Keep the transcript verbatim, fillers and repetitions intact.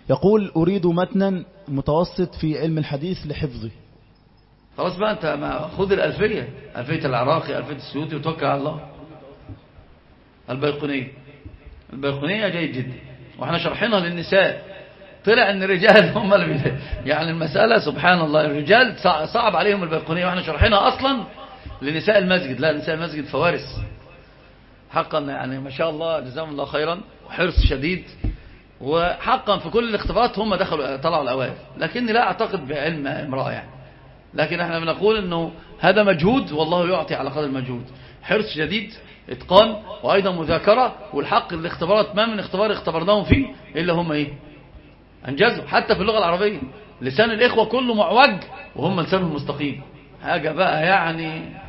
يقول أريد متنا متوسط في علم الحديث لحفظه. خلاص بقى أنت ما خذ الألفية، ألفية العراقي، ألفية السيوطي، وتوكل على الله. البيقونية، البيقونية جيد جدا، وإحنا شرحنا للنساء. طلع ان الرجال هم اللي يعني المسألة سبحان الله، الرجال صعب عليهم البيقونية، واحنا شرحنا اصلا لنساء المسجد. لا، نساء المسجد فوارس حقا، يعني ما شاء الله جزاهم الله خيرا، وحرص شديد، وحقا في كل الاختبارات هم دخلوا طلعوا الاوائل. لكني لا اعتقد بعلم امرأة يعني، لكن احنا بنقول انه هذا مجهود، والله يعطي على قدر المجهود. حرص شديد، اتقان، وايضا مذاكرة. والحق الاختبارات ما من اختبار اختبرناهم فيه الا هم ايه انجزوا. حتى في اللغة العربية لسان الاخوة كله معوج وهم لسانهم مستقيم، حاجة بقى يعني